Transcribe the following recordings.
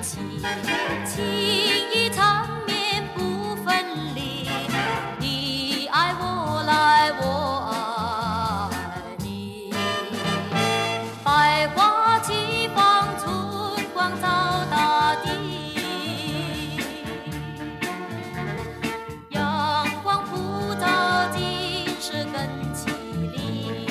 惜，情意缠绵不分离。你爱我来，我爱你。百花齐放，春光照大地。阳光普照，尽是根气力。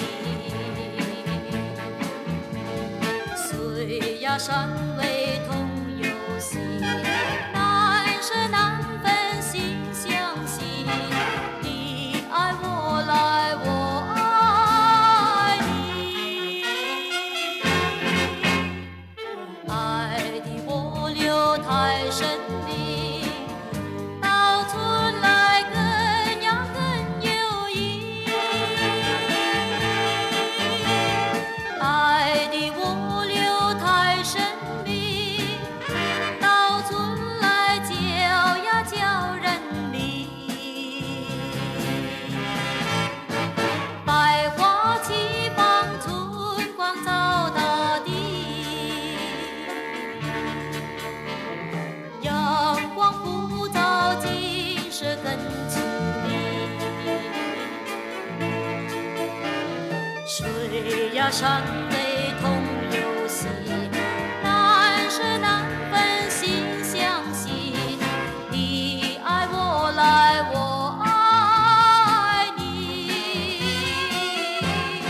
水呀山味同游戏，难舍难分心相惜。你爱我来，我爱你。爱的波流太神秘，到春来更呀更有意。爱的涡流太神秘，到春来叫呀叫人迷。百花齐放，春光照大地。阳光普照，尽是根气力。水呀山味